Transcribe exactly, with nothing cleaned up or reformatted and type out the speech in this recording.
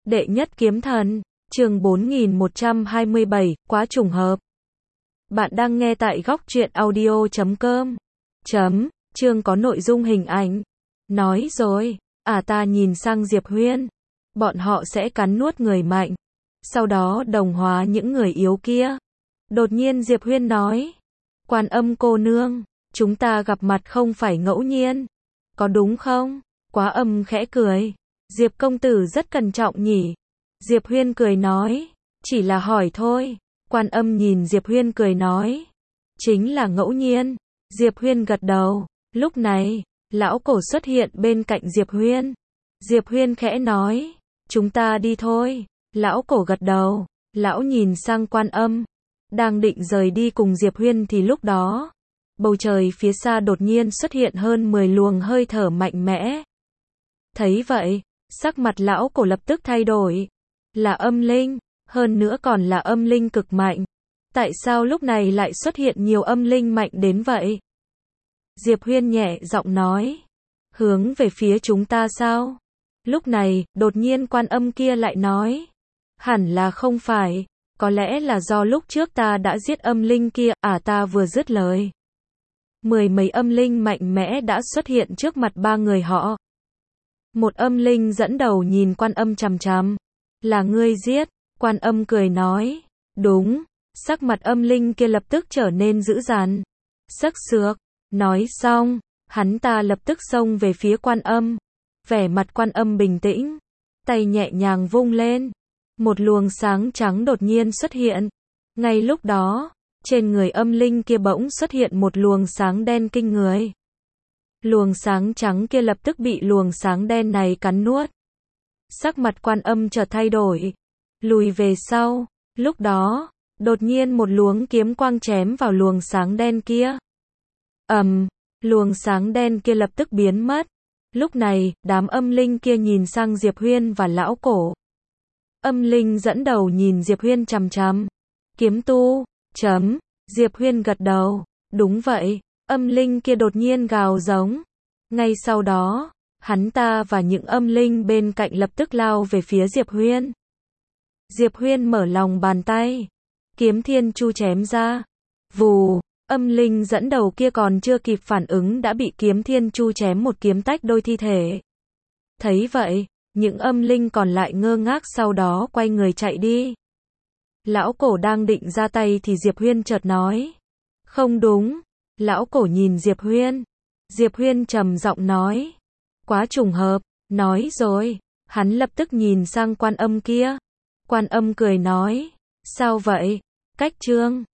Đệ nhất kiếm thần, chương bốn nghìn một trăm hai mươi bảy, quá trùng hợp. Bạn đang nghe tại góc truyện audio chấm com. Chấm, chương có nội dung hình ảnh. Nói rồi, à ta nhìn sang Diệp Huyên. Bọn họ sẽ cắn nuốt người mạnh. Sau đó đồng hóa những người yếu kia. Đột nhiên Diệp Huyên nói. Quan Âm cô nương, chúng ta gặp mặt không phải ngẫu nhiên. Có đúng không? Quá Âm khẽ cười. Diệp công tử rất cẩn trọng nhỉ. Diệp Huyên cười nói. Chỉ là hỏi thôi. Quan Âm nhìn Diệp Huyên cười nói. Chính là ngẫu nhiên. Diệp Huyên gật đầu. Lúc này, lão cổ xuất hiện bên cạnh Diệp Huyên. Diệp Huyên khẽ nói. Chúng ta đi thôi. Lão cổ gật đầu. Lão nhìn sang Quan Âm. Đang định rời đi cùng Diệp Huyên thì lúc đó, bầu trời phía xa đột nhiên xuất hiện hơn mười luồng hơi thở mạnh mẽ. Thấy vậy, sắc mặt lão cổ lập tức thay đổi. Là âm linh, hơn nữa còn là âm linh cực mạnh. Tại sao lúc này lại xuất hiện nhiều âm linh mạnh đến vậy? Diệp Huyên nhẹ giọng nói. Hướng về phía chúng ta sao? Lúc này, đột nhiên Quan Âm kia lại nói. Hẳn là không phải. Có lẽ là do lúc trước ta đã giết âm linh kia, à ta vừa dứt lời. Mười mấy âm linh mạnh mẽ đã xuất hiện trước mặt ba người họ. Một âm linh dẫn đầu nhìn Quan Âm chằm chằm. Là ngươi giết, Quan Âm cười nói. Đúng, sắc mặt âm linh kia lập tức trở nên dữ dằn. Sắc sược, nói xong, hắn ta lập tức xông về phía Quan Âm. Vẻ mặt Quan Âm bình tĩnh, tay nhẹ nhàng vung lên. Một luồng sáng trắng đột nhiên xuất hiện. Ngay lúc đó, trên người âm linh kia bỗng xuất hiện một luồng sáng đen kinh người. Luồng sáng trắng kia lập tức bị luồng sáng đen này cắn nuốt. Sắc mặt Quan Âm chợt thay đổi, lùi về sau. Lúc đó, đột nhiên một luồng kiếm quang chém vào luồng sáng đen kia. Ầm, luồng sáng đen kia lập tức biến mất. Lúc này, đám âm linh kia nhìn sang Diệp Huyên và lão cổ. Âm linh dẫn đầu nhìn Diệp Huyên chằm chằm. Kiếm tu, chấm, Diệp Huyên gật đầu. Đúng vậy, âm linh kia đột nhiên gào giống. Ngay sau đó, hắn ta và những âm linh bên cạnh lập tức lao về phía Diệp Huyên. Diệp Huyên mở lòng bàn tay. Kiếm thiên chu chém ra. Vù, âm linh dẫn đầu kia còn chưa kịp phản ứng đã bị kiếm thiên chu chém một kiếm tách đôi thi thể. Thấy vậy, những âm linh còn lại ngơ ngác sau đó quay người chạy đi. Lão cổ đang định ra tay thì Diệp Huyên chợt nói. Không đúng. Lão cổ nhìn Diệp Huyên. Diệp Huyên trầm giọng nói. Quá trùng hợp. Nói rồi. Hắn lập tức nhìn sang Quan Âm kia. Quan Âm cười nói. Sao vậy? Cách chương.